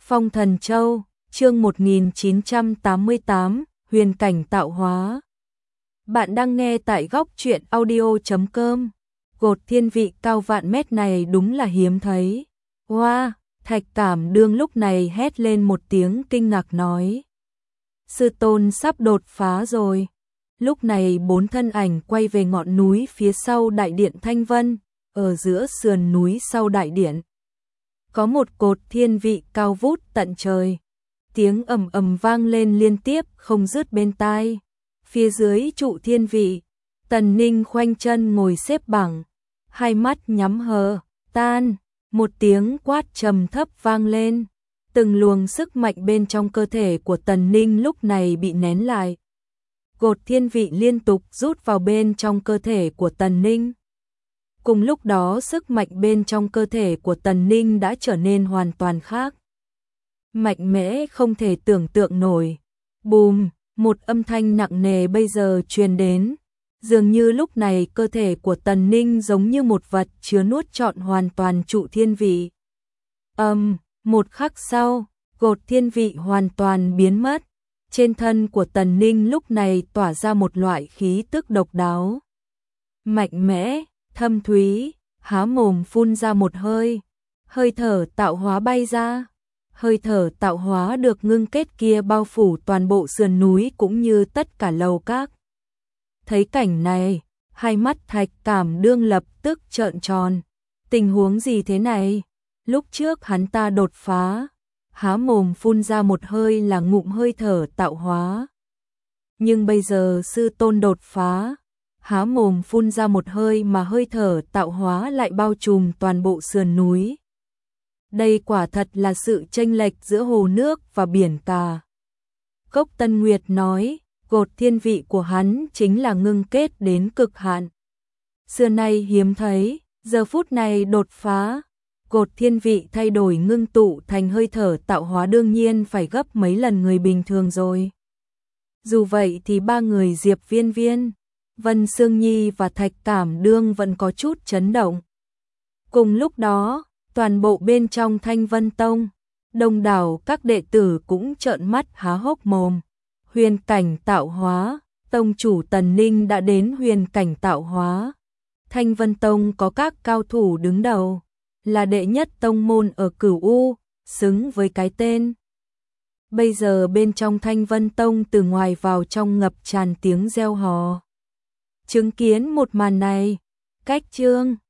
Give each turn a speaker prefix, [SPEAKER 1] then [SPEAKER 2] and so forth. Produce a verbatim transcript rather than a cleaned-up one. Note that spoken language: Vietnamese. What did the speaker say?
[SPEAKER 1] Phong Thần Châu, chương một nghìn chín trăm tám mươi tám, huyền cảnh tạo hóa. Bạn đang nghe tại góc truyện audio chấm com. Cột thiên vị cao vạn mét này đúng là hiếm thấy. Wow, Thạch Cảm Đương lúc này hét lên một tiếng kinh ngạc nói. Sư tôn sắp đột phá rồi. Lúc này bốn thân ảnh quay về ngọn núi phía sau đại điện Thanh Vân, ở giữa sườn núi sau đại điện. Có một cột thiên vị cao vút tận trời. Tiếng ầm ầm vang lên liên tiếp không dứt bên tai. Phía dưới trụ thiên vị, Tần Ninh khoanh chân ngồi xếp bằng, hai mắt nhắm hờ, tan, một tiếng quát trầm thấp vang lên. Từng luồng sức mạnh bên trong cơ thể của Tần Ninh lúc này bị nén lại. Cột thiên vị liên tục rút vào bên trong cơ thể của Tần Ninh. Cùng lúc đó sức mạnh bên trong cơ thể của Tần Ninh đã trở nên hoàn toàn khác. Mạnh mẽ không thể tưởng tượng nổi. Bùm, một âm thanh nặng nề bây giờ truyền đến. Dường như lúc này cơ thể của Tần Ninh giống như một vật chứa nuốt trọn hoàn toàn trụ thiên vị. Âm, một khắc sau, cột thiên vị hoàn toàn biến mất. Trên thân của Tần Ninh lúc này tỏa ra một loại khí tức độc đáo. Mạnh mẽ, thâm thúy, há mồm phun ra một hơi. Hơi thở tạo hóa bay ra. Hơi thở tạo hóa được ngưng kết kia bao phủ toàn bộ sườn núi cũng như tất cả lầu các. Thấy cảnh này, hai mắt Thạch Cảm Đương lập tức trợn tròn. Tình huống gì thế này? Lúc trước hắn ta đột phá, há mồm phun ra một hơi là ngụm hơi thở tạo hóa. Nhưng bây giờ sư tôn đột phá, há mồm phun ra một hơi mà hơi thở tạo hóa lại bao trùm toàn bộ sườn núi. Đây quả thật là sự chênh lệch giữa hồ nước và biển cả. Cốc Tân Nguyệt nói, cột thiên vị của hắn chính là ngưng kết đến cực hạn. Xưa nay hiếm thấy, giờ phút này đột phá. Cột thiên vị thay đổi ngưng tụ thành hơi thở tạo hóa đương nhiên phải gấp mấy lần người bình thường rồi. Dù vậy thì ba người Diệp Viên Viên, Vân Sương Nhi và Thạch Cảm Đương vẫn có chút chấn động. Cùng lúc đó, toàn bộ bên trong Thanh Vân Tông, đông đảo các đệ tử cũng trợn mắt há hốc mồm. Huyền cảnh tạo hóa, tông chủ Tần Ninh đã đến huyền cảnh tạo hóa. Thanh Vân Tông có các cao thủ đứng đầu, là đệ nhất tông môn ở Cửu U, xứng với cái tên. Bây giờ bên trong Thanh Vân Tông từ ngoài vào trong ngập tràn tiếng reo hò. Chứng kiến một màn này, cách chương